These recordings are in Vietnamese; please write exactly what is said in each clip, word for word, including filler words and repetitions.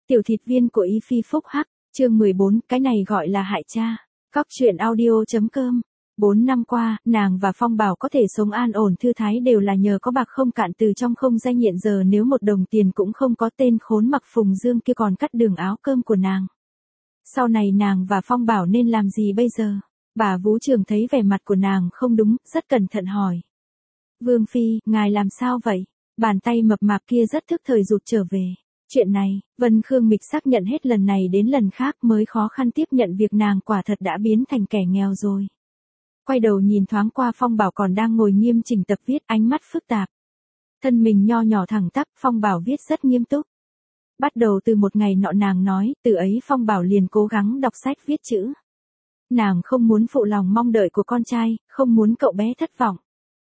Tiểu thịt viên của Y Phi phúc hắc, chương mười bốn, cái này gọi là hại cha. Cóc truyện audio.com. Bốn năm qua, nàng và Phong Bảo có thể sống an ổn thư thái đều là nhờ có bạc không cạn từ trong không danh hiện giờ nếu một đồng tiền cũng không có tên khốn mặc Phùng Dương kia còn cắt đường áo cơm của nàng. Sau này nàng và Phong Bảo nên làm gì bây giờ? Bà Vú Trường thấy vẻ mặt của nàng không đúng, rất cẩn thận hỏi. Vương Phi, ngài làm sao vậy? Bàn tay mập mạp kia rất thức thời rụt trở về. Chuyện này, Vân Khương Mịch xác nhận hết lần này đến lần khác mới khó khăn tiếp nhận việc nàng quả thật đã biến thành kẻ nghèo rồi. Quay đầu nhìn thoáng qua Phong Bảo còn đang ngồi nghiêm chỉnh tập viết, ánh mắt phức tạp. Thân mình nho nhỏ thẳng tắp, Phong Bảo viết rất nghiêm túc. Bắt đầu từ một ngày nọ nàng nói, từ ấy Phong Bảo liền cố gắng đọc sách viết chữ. Nàng không muốn phụ lòng mong đợi của con trai, không muốn cậu bé thất vọng.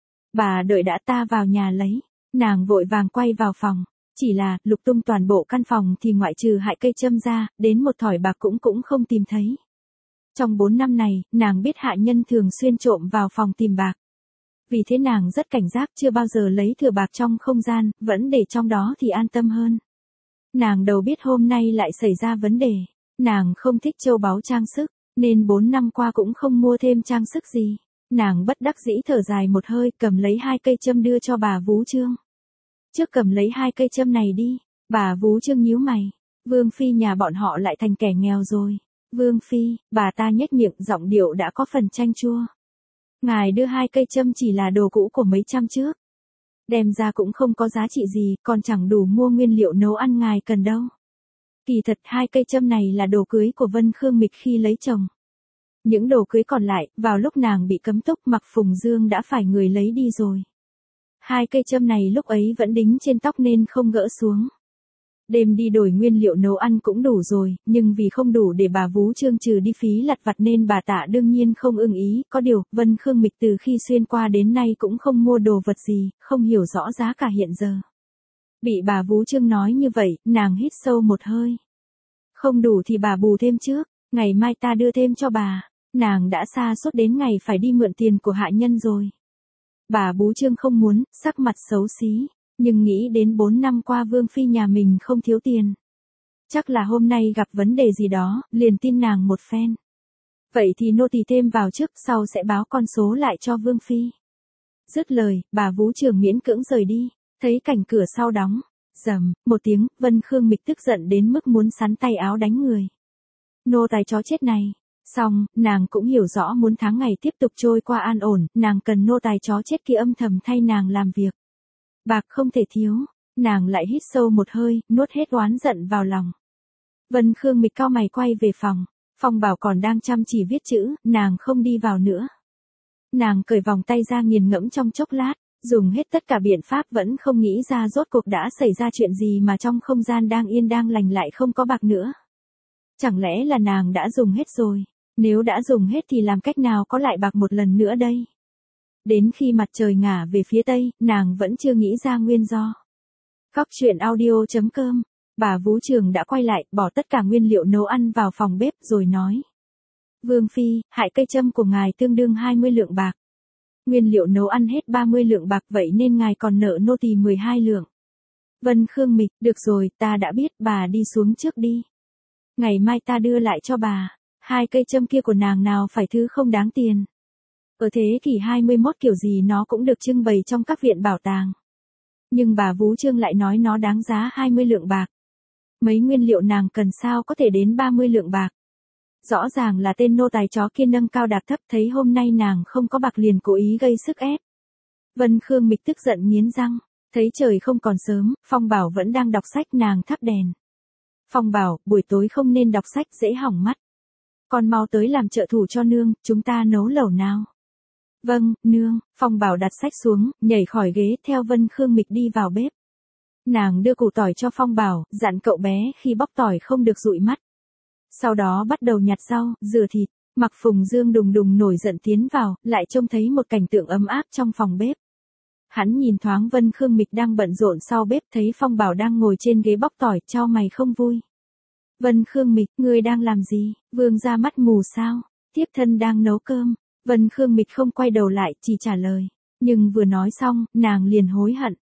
Bà đợi đã, ta vào nhà lấy. Nàng vội vàng quay vào phòng. Chỉ là, lục tung toàn bộ căn phòng thì ngoại trừ hại cây châm ra, đến một thỏi bạc cũng cũng không tìm thấy. Trong bốn năm này, nàng biết hạ nhân thường xuyên trộm vào phòng tìm bạc. Vì thế nàng rất cảnh giác, chưa bao giờ lấy thừa bạc trong không gian, vẫn để trong đó thì an tâm hơn. Nàng đầu biết hôm nay lại xảy ra vấn đề. Nàng không thích châu báu trang sức, nên bốn năm qua cũng không mua thêm trang sức gì. Nàng bất đắc dĩ thở dài một hơi, cầm lấy hai cây châm đưa cho bà Vú Trương. Trước cầm lấy hai cây châm này đi. Bà Vú Trương nhíu mày. Vương Phi nhà bọn họ lại thành kẻ nghèo rồi. Vương Phi, bà ta nhếch miệng, giọng điệu đã có phần chanh chua. Ngài đưa hai cây châm chỉ là đồ cũ của mấy trăm trước. Đem ra cũng không có giá trị gì, còn chẳng đủ mua nguyên liệu nấu ăn ngài cần đâu. Kỳ thật hai cây châm này là đồ cưới của Vân Khương Mịch khi lấy chồng. Những đồ cưới còn lại, vào lúc nàng bị cấm túc mặc Phùng Dương đã phải người lấy đi rồi. Hai cây châm này lúc ấy vẫn đính trên tóc nên không gỡ xuống. Đêm đi đổi nguyên liệu nấu ăn cũng đủ rồi, nhưng vì không đủ để bà Vú Trương trừ đi phí lặt vặt nên bà tạ đương nhiên không ưng ý. Có điều, Vân Khương Mịch từ khi xuyên qua đến nay cũng không mua đồ vật gì, không hiểu rõ giá cả hiện giờ. Bị bà Vú Trương nói như vậy, nàng hít sâu một hơi. Không đủ thì bà bù thêm trước, ngày mai ta đưa thêm cho bà. Nàng đã xa suốt đến ngày phải đi mượn tiền của hạ nhân rồi. Bà Vú Trương không muốn, sắc mặt xấu xí, nhưng nghĩ đến bốn năm qua Vương Phi nhà mình không thiếu tiền. Chắc là hôm nay gặp vấn đề gì đó, liền tin nàng một phen. Vậy thì nô tỳ thêm vào trước, sau sẽ báo con số lại cho Vương Phi. Dứt lời, bà Vú Trường miễn cưỡng rời đi, thấy cảnh cửa sau đóng. Rầm, một tiếng, Vân Khương Mịch tức giận đến mức muốn sắn tay áo đánh người. Nô tài chó chết này. Xong, nàng cũng hiểu rõ muốn tháng ngày tiếp tục trôi qua an ổn, nàng cần nô tài chó chết kia âm thầm thay nàng làm việc. Bạc không thể thiếu, nàng lại hít sâu một hơi, nuốt hết oán giận vào lòng. Vân Khương Mịch cau mày quay về phòng, Phong Bảo còn đang chăm chỉ viết chữ, nàng không đi vào nữa. Nàng cởi vòng tay ra nghiền ngẫm trong chốc lát, dùng hết tất cả biện pháp vẫn không nghĩ ra rốt cuộc đã xảy ra chuyện gì mà trong không gian đang yên đang lành lại không có bạc nữa. Chẳng lẽ là nàng đã dùng hết rồi? Nếu đã dùng hết thì làm cách nào có lại bạc một lần nữa đây? Đến khi mặt trời ngả về phía tây, nàng vẫn chưa nghĩ ra nguyên do. Cóc truyện audio.com. Bà Vú Trường đã quay lại, bỏ tất cả nguyên liệu nấu ăn vào phòng bếp rồi nói. Vương Phi, hại cây châm của ngài tương đương hai mươi lượng bạc. Nguyên liệu nấu ăn hết ba mươi lượng bạc vậy nên ngài còn nợ nô tỳ mười hai lượng. Vân Khương Mịch, được rồi, ta đã biết, bà đi xuống trước đi. Ngày mai ta đưa lại cho bà. Hai cây châm kia của nàng nào phải thứ không đáng tiền. Ở thế kỷ hai mươi mốt kiểu gì nó cũng được trưng bày trong các viện bảo tàng. Nhưng bà Vú Trương lại nói nó đáng giá hai mươi lượng bạc. Mấy nguyên liệu nàng cần sao có thể đến ba mươi lượng bạc. Rõ ràng là tên nô tài chó kia nâng cao đạp thấp, thấy hôm nay nàng không có bạc liền cố ý gây sức ép. Vân Khương Mịch tức giận nghiến răng, thấy trời không còn sớm, Phong Bảo vẫn đang đọc sách, nàng thắp đèn. Phong Bảo, buổi tối không nên đọc sách dễ hỏng mắt. Con mau tới làm trợ thủ cho nương, chúng ta nấu lẩu nào. Vâng, nương. Phong Bảo đặt sách xuống, nhảy khỏi ghế theo Vân Khương Mịch đi vào bếp. Nàng đưa củ tỏi cho Phong Bảo, dặn cậu bé khi bóc tỏi không được dụi mắt. Sau đó bắt đầu nhặt rau, rửa thịt. Mặc Phùng Dương đùng đùng nổi giận tiến vào, lại trông thấy một cảnh tượng ấm áp trong phòng bếp. Hắn nhìn thoáng Vân Khương Mịch đang bận rộn sau bếp, thấy Phong Bảo đang ngồi trên ghế bóc tỏi, chau mày không vui. Vân Khương Mịch, ngươi đang làm gì? Vương ra mắt mù sao? Tiếp thân đang nấu cơm. Vân Khương Mịch không quay đầu lại, chỉ trả lời. Nhưng vừa nói xong, nàng liền hối hận.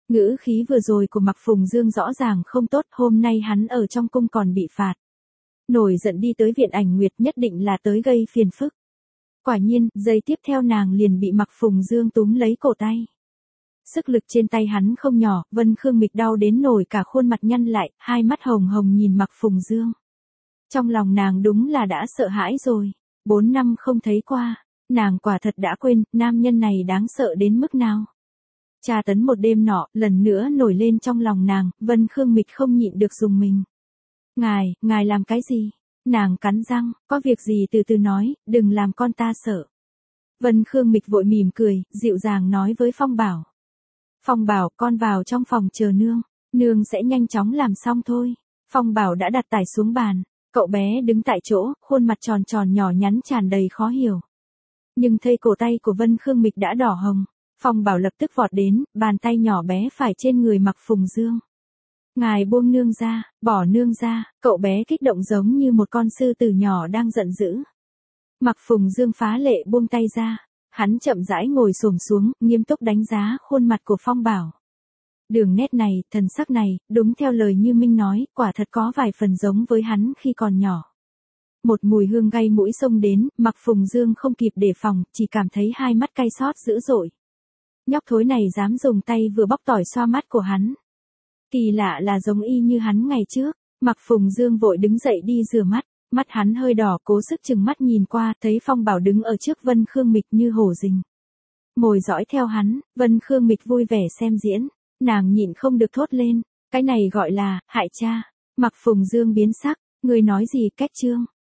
Ngữ khí vừa rồi của Mạc Phùng Dương rõ ràng không tốt, hôm nay hắn ở trong cung còn bị phạt. Nổi giận đi tới viện Ảnh Nguyệt nhất định là tới gây phiền phức. Quả nhiên, giây tiếp theo nàng liền bị Mạc Phùng Dương túm lấy cổ tay. Sức lực trên tay hắn không nhỏ, Vân Khương Mịch đau đến nổi cả khuôn mặt nhăn lại, hai mắt hồng hồng nhìn Mạc Phùng Dương. Trong lòng nàng đúng là đã sợ hãi rồi. Bốn năm không thấy qua, nàng quả thật đã quên, nam nhân này đáng sợ đến mức nào. Tra tấn một đêm nọ, lần nữa nổi lên trong lòng nàng, Vân Khương Mịch không nhịn được dùng mình. Ngài, ngài làm cái gì? Nàng cắn răng, có việc gì từ từ nói, đừng làm con ta sợ. Vân Khương Mịch vội mỉm cười, dịu dàng nói với Phong Bảo. Phong Bảo, con vào trong phòng chờ nương, nương sẽ nhanh chóng làm xong thôi. Phong Bảo đã đặt tải xuống bàn, cậu bé đứng tại chỗ, khuôn mặt tròn tròn nhỏ nhắn tràn đầy khó hiểu. Nhưng thấy cổ tay của Vân Khương Mịch đã đỏ hồng, Phong Bảo lập tức vọt đến, bàn tay nhỏ bé phải trên người Mạc Phùng Dương. Ngài buông nương ra, bỏ nương ra, cậu bé kích động giống như một con sư tử nhỏ đang giận dữ. Mạc Phùng Dương phá lệ buông tay ra, hắn chậm rãi ngồi xổm xuống, nghiêm túc đánh giá khuôn mặt của Phong Bảo. Đường nét này, thần sắc này, đúng theo lời như Minh nói, quả thật có vài phần giống với hắn khi còn nhỏ. Một mùi hương gây mũi xông đến, Mạc Phùng Dương không kịp đề phòng, chỉ cảm thấy hai mắt cay xót dữ dội. Nhóc thối này dám dùng tay vừa bóc tỏi xoa mắt của hắn. Kỳ lạ là giống y như hắn ngày trước. Mạc Phùng Dương vội đứng dậy đi rửa mắt, mắt hắn hơi đỏ, cố sức chừng mắt nhìn qua, thấy Phong Bảo đứng ở trước Vân Khương Mịch như hổ rình. Mồi dõi theo hắn, Vân Khương Mịch vui vẻ xem diễn, nàng nhịn không được thốt lên, cái này gọi là hại cha. Mạc Phùng Dương biến sắc, người nói gì cách trương?